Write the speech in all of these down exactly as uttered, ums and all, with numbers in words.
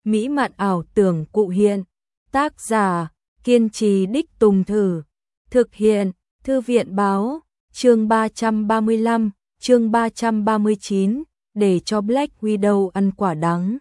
mỹ mạn ảo tưởng cụ hiện. Tác giả, kiên trì đích tùng thử. Thực hiện, Thư viện báo, chương ba trăm ba mươi lăm, chương ba trăm ba mươi chín, để cho Black Widow ăn quả đắng.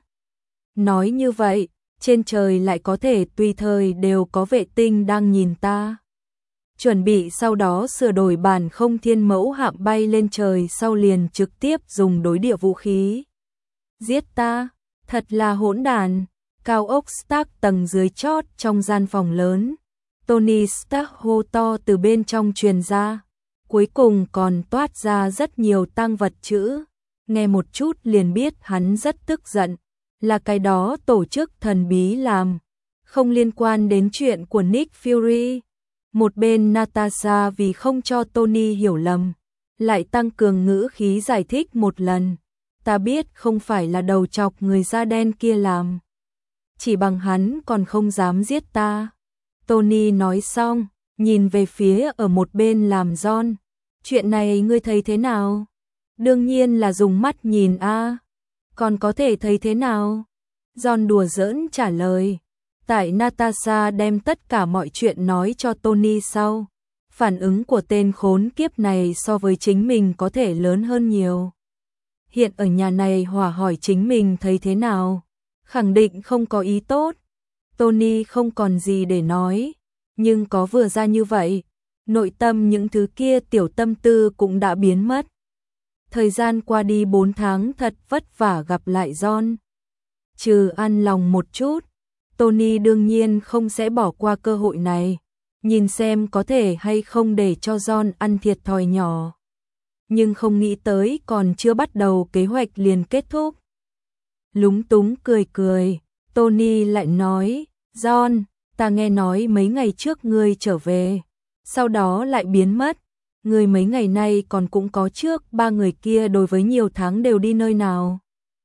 Nói như vậy, trên trời lại có thể tùy thời đều có vệ tinh đang nhìn ta. Chuẩn bị sau đó sửa đổi bản không thiên mẫu hạm bay lên trời sau liền trực tiếp dùng đối địa vũ khí. Giết ta, thật là hỗn đản. Cao ốc Stark tầng dưới chót trong gian phòng lớn. Tony Stark hô to từ bên trong truyền ra. Cuối cùng còn toát ra rất nhiều tang vật chữ. Nghe một chút liền biết hắn rất tức giận. Là cái đó tổ chức thần bí làm. Không liên quan đến chuyện của Nick Fury. Một bên Natasha vì không cho Tony hiểu lầm. Lại tăng cường ngữ khí giải thích một lần. Ta biết không phải là đầu chọc người da đen kia làm. Chỉ bằng hắn còn không dám giết ta. Tony nói xong, nhìn về phía ở một bên làm John. Chuyện này ngươi thấy thế nào? Đương nhiên là dùng mắt nhìn a. Còn có thể thấy thế nào? John đùa giỡn trả lời. Tại Natasha đem tất cả mọi chuyện nói cho Tony sau. Phản ứng của tên khốn kiếp này so với chính mình có thể lớn hơn nhiều. Hiện ở nhà này hòa hỏi chính mình thấy thế nào? Khẳng định không có ý tốt. Tony không còn gì để nói. Nhưng có vừa ra như vậy, nội tâm những thứ kia tiểu tâm tư cũng đã biến mất. Thời gian qua đi bốn tháng thật vất vả gặp lại John. Trừ ăn lòng một chút, Tony đương nhiên không sẽ bỏ qua cơ hội này. Nhìn xem có thể hay không để cho John ăn thiệt thòi nhỏ. Nhưng không nghĩ tới còn chưa bắt đầu kế hoạch liền kết thúc. Lúng túng cười cười, Tony lại nói, John, ta nghe nói mấy ngày trước ngươi trở về, sau đó lại biến mất. Ngươi mấy ngày nay còn cũng có trước ba người kia đối với nhiều tháng đều đi nơi nào.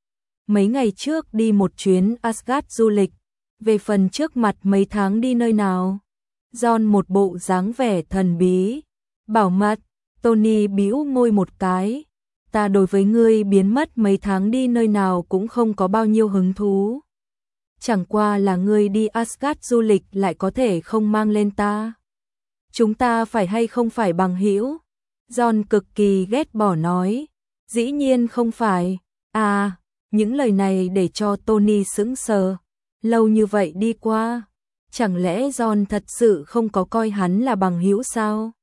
Mấy ngày trước đi một chuyến Asgard du lịch, về phần trước mặt mấy tháng đi nơi nào. John một bộ dáng vẻ thần bí, bảo mật. Tony bĩu môi một cái. Ta đối với ngươi biến mất mấy tháng đi nơi nào cũng không có bao nhiêu hứng thú. Chẳng qua là ngươi đi Asgard du lịch lại có thể không mang lên ta. Chúng ta phải hay không phải bằng hữu? John cực kỳ ghét bỏ nói. Dĩ nhiên không phải. À, những lời này để cho Tony sững sờ. Lâu như vậy đi qua, chẳng lẽ John thật sự không có coi hắn là bằng hữu sao?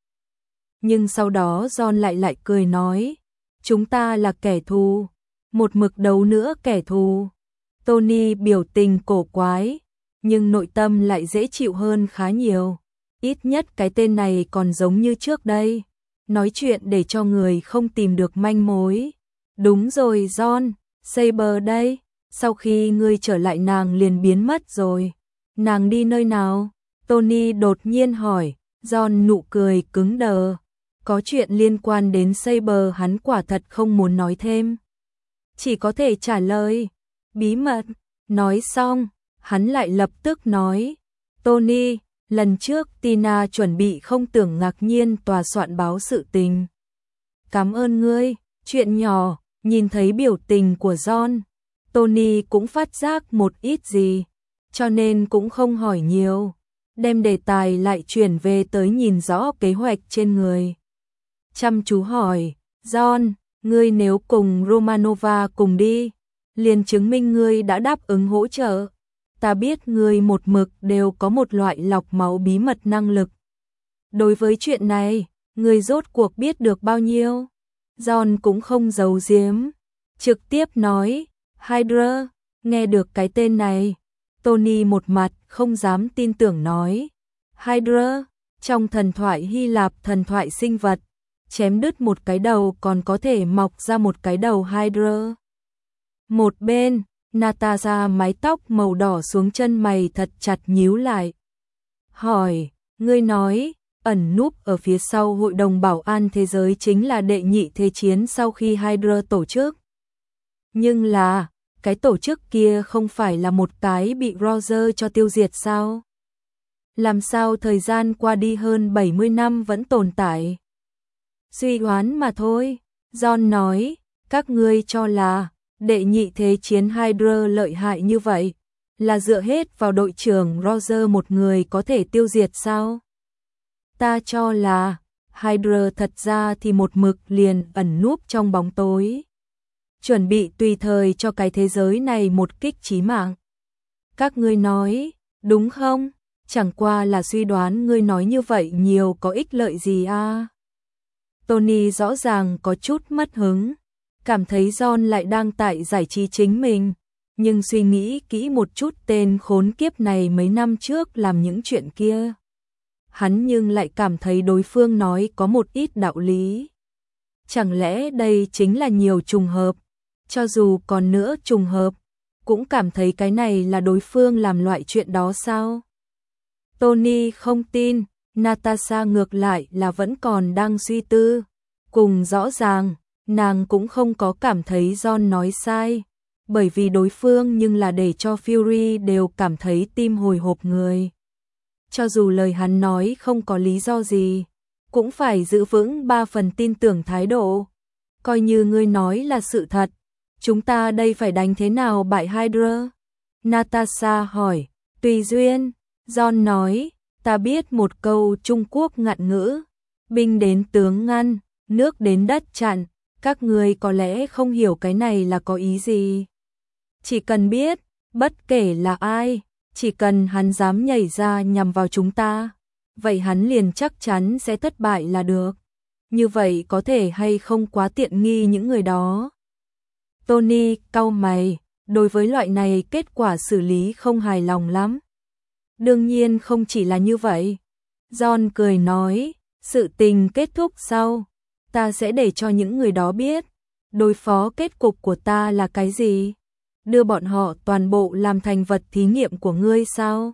Nhưng sau đó John lại lại cười nói, chúng ta là kẻ thù, một mực đấu nữa kẻ thù. Tony biểu tình cổ quái, nhưng nội tâm lại dễ chịu hơn khá nhiều. Ít nhất cái tên này còn giống như trước đây, nói chuyện để cho người không tìm được manh mối. Đúng rồi John, Saber đây, sau khi ngươi trở lại nàng liền biến mất rồi. Nàng đi nơi nào? Tony đột nhiên hỏi. John nụ cười cứng đờ. Có chuyện liên quan đến Saber hắn quả thật không muốn nói thêm. Chỉ có thể trả lời. Bí mật. Nói xong, hắn lại lập tức nói. Tony, lần trước Tina chuẩn bị không tưởng ngạc nhiên tòa soạn báo sự tình. Cảm ơn ngươi, chuyện nhỏ, nhìn thấy biểu tình của John. Tony cũng phát giác một ít gì, cho nên cũng không hỏi nhiều. Đem đề tài lại chuyển về tới nhìn rõ kế hoạch trên người. Chăm chú hỏi, John, ngươi nếu cùng Romanova cùng đi, liền chứng minh ngươi đã đáp ứng hỗ trợ. Ta biết ngươi một mực đều có một loại lọc máu bí mật năng lực. Đối với chuyện này, ngươi rốt cuộc biết được bao nhiêu? John cũng không giấu giếm, trực tiếp nói, Hydra, nghe được cái tên này. Tony một mặt không dám tin tưởng nói, Hydra, trong thần thoại Hy Lạp thần thoại sinh vật, chém đứt một cái đầu còn có thể mọc ra một cái đầu Hydra. Một bên, Natasha mái tóc màu đỏ xuống chân mày thật chặt nhíu lại. Hỏi, ngươi nói, ẩn núp ở phía sau Hội đồng Bảo an Thế giới chính là đệ nhị thế chiến sau khi Hydra tổ chức. Nhưng là, cái tổ chức kia không phải là một cái bị Roger cho tiêu diệt sao? Làm sao thời gian qua đi hơn bảy mươi năm vẫn tồn tại? Suy đoán mà thôi. John nói, các ngươi cho là đệ nhị thế chiến Hydra lợi hại như vậy, là dựa hết vào đội trưởng Roger một người có thể tiêu diệt sao? Ta cho là Hydra thật ra thì một mực liền ẩn núp trong bóng tối, chuẩn bị tùy thời cho cái thế giới này một kích chí mạng. Các ngươi nói, đúng không? Chẳng qua là suy đoán, ngươi nói như vậy nhiều có ích lợi gì à? Tony rõ ràng có chút mất hứng, cảm thấy John lại đang tại giải trí chính mình, nhưng suy nghĩ kỹ một chút, tên khốn kiếp này mấy năm trước làm những chuyện kia, hắn nhưng lại cảm thấy đối phương nói có một ít đạo lý. Chẳng lẽ đây chính là nhiều trùng hợp? Cho dù còn nữa trùng hợp, cũng cảm thấy cái này là đối phương làm loại chuyện đó sao? Tony không tin, Natasha ngược lại là vẫn còn đang suy tư. Cùng rõ ràng, nàng cũng không có cảm thấy John nói sai, bởi vì đối phương nhưng là để cho Fury đều cảm thấy tim hồi hộp người. Cho dù lời hắn nói không có lý do gì, cũng phải giữ vững ba phần tin tưởng thái độ. Coi như ngươi nói là sự thật, chúng ta đây phải đánh thế nào bại Hydra? Natasha hỏi. Tùy duyên, John nói, ta biết một câu Trung Quốc ngạn ngữ, binh đến tướng ngăn, nước đến đất chặn, các ngươi có lẽ không hiểu cái này là có ý gì. Chỉ cần biết, bất kể là ai, chỉ cần hắn dám nhảy ra nhằm vào chúng ta, vậy hắn liền chắc chắn sẽ thất bại là được. Như vậy có thể hay không quá tiện nghi những người đó? Tony cau mày, đối với loại này kết quả xử lý không hài lòng lắm. Đương nhiên không chỉ là như vậy. John cười nói, sự tình kết thúc sau, ta sẽ để cho những người đó biết, đối phó kết cục của ta là cái gì? Đưa bọn họ toàn bộ làm thành vật thí nghiệm của ngươi sao?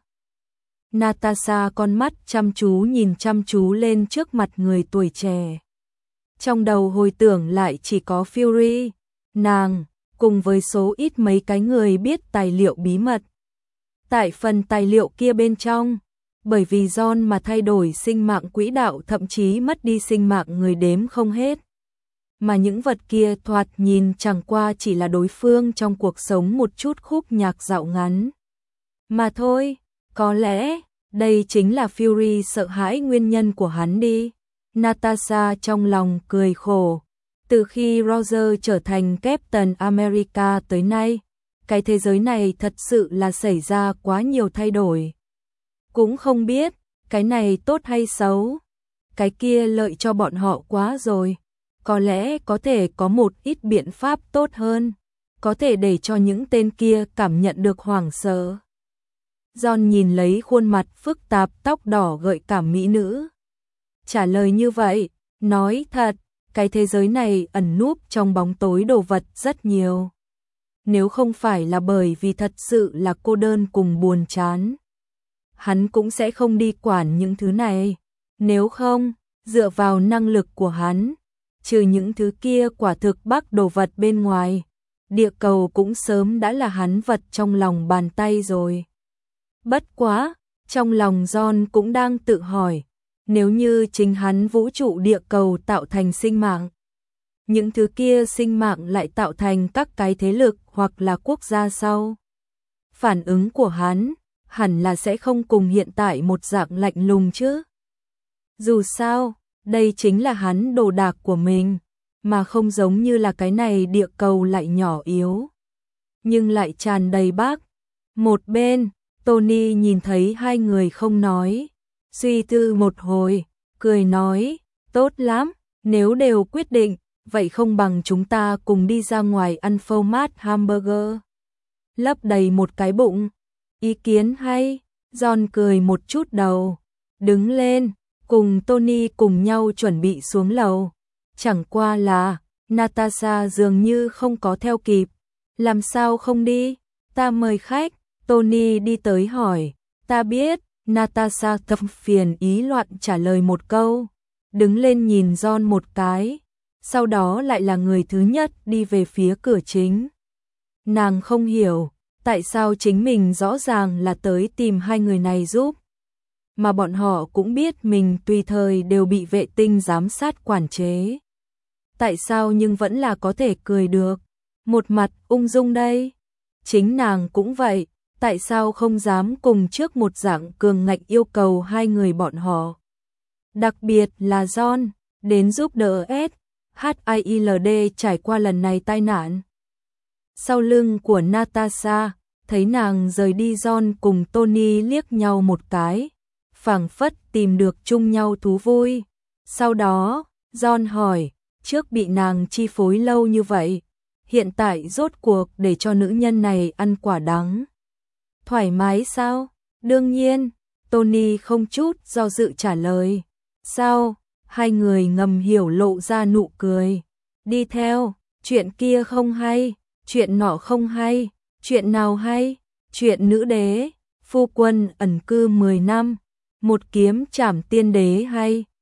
Natasha con mắt chăm chú nhìn chăm chú lên trước mặt người tuổi trẻ. Trong đầu hồi tưởng lại chỉ có Fury, nàng, cùng với số ít mấy cái người biết tài liệu bí mật. Tại phần tài liệu kia bên trong, bởi vì John mà thay đổi sinh mạng quỹ đạo, thậm chí mất đi sinh mạng người đếm không hết. Mà những vật kia thoạt nhìn chẳng qua chỉ là đối phương trong cuộc sống một chút khúc nhạc dạo ngắn. Mà thôi, có lẽ, đây chính là Fury sợ hãi nguyên nhân của hắn đi. Natasha trong lòng cười khổ. Từ khi Roger trở thành Captain America tới nay, cái thế giới này thật sự là xảy ra quá nhiều thay đổi. Cũng không biết, cái này tốt hay xấu. Cái kia lợi cho bọn họ quá rồi. Có lẽ có thể có một ít biện pháp tốt hơn, có thể để cho những tên kia cảm nhận được hoảng sợ. John nhìn lấy khuôn mặt phức tạp tóc đỏ gợi cảm mỹ nữ. Trả lời như vậy, nói thật, cái thế giới này ẩn núp trong bóng tối đồ vật rất nhiều. Nếu không phải là bởi vì thật sự là cô đơn cùng buồn chán, hắn cũng sẽ không đi quản những thứ này. Nếu không, dựa vào năng lực của hắn, trừ những thứ kia quả thực bắc đồ vật bên ngoài, địa cầu cũng sớm đã là hắn vật trong lòng bàn tay rồi. Bất quá, trong lòng John cũng đang tự hỏi, nếu như chính hắn vũ trụ địa cầu tạo thành sinh mạng, những thứ kia sinh mạng lại tạo thành các cái thế lực hoặc là quốc gia sau. Phản ứng của hắn, hẳn là sẽ không cùng hiện tại một dạng lạnh lùng chứ. Dù sao, đây chính là hắn đồ đạc của mình, mà không giống như là cái này địa cầu lại nhỏ yếu, nhưng lại tràn đầy bác. Một bên, Tony nhìn thấy hai người không nói, suy tư một hồi, cười nói, tốt lắm, nếu đều quyết định, vậy không bằng chúng ta cùng đi ra ngoài ăn phô mát hamburger, lấp đầy một cái bụng. Ý kiến hay, John cười một chút đầu, đứng lên, cùng Tony cùng nhau chuẩn bị xuống lầu. Chẳng qua là, Natasha dường như không có theo kịp. Làm sao không đi? Ta mời khách. Tony đi tới hỏi. Ta biết. Natasha thập phiền ý loạn trả lời một câu. Đứng lên nhìn John một cái. Sau đó lại là người thứ nhất đi về phía cửa chính. Nàng không hiểu, tại sao chính mình rõ ràng là tới tìm hai người này giúp, mà bọn họ cũng biết mình tùy thời đều bị vệ tinh giám sát quản chế. Tại sao nhưng vẫn là có thể cười được, một mặt ung dung đây? Chính nàng cũng vậy, tại sao không dám cùng trước một dạng cường ngạnh yêu cầu hai người bọn họ. Đặc biệt là John, đến giúp đỡ S. H I L D trải qua lần này tai nạn. Sau lưng của Natasha, thấy nàng rời đi, John cùng Tony liếc nhau một cái, phảng phất tìm được chung nhau thú vui. Sau đó, John hỏi, trước bị nàng chi phối lâu như vậy, hiện tại rốt cuộc để cho nữ nhân này ăn quả đắng. Thoải mái sao? Đương nhiên, Tony không chút do dự trả lời. Sao? Hai người ngầm hiểu lộ ra nụ cười. Đi theo, chuyện kia không hay, chuyện nọ không hay, chuyện nào hay? Chuyện nữ đế, phu quân ẩn cư mười năm, một kiếm trảm tiên đế hay?